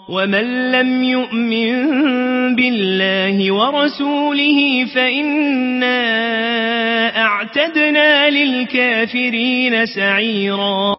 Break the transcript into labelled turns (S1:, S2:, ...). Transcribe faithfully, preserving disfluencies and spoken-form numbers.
S1: ومن لم يؤمن بالله ورسوله فإنا أعتدنا للكافرين سعيرا.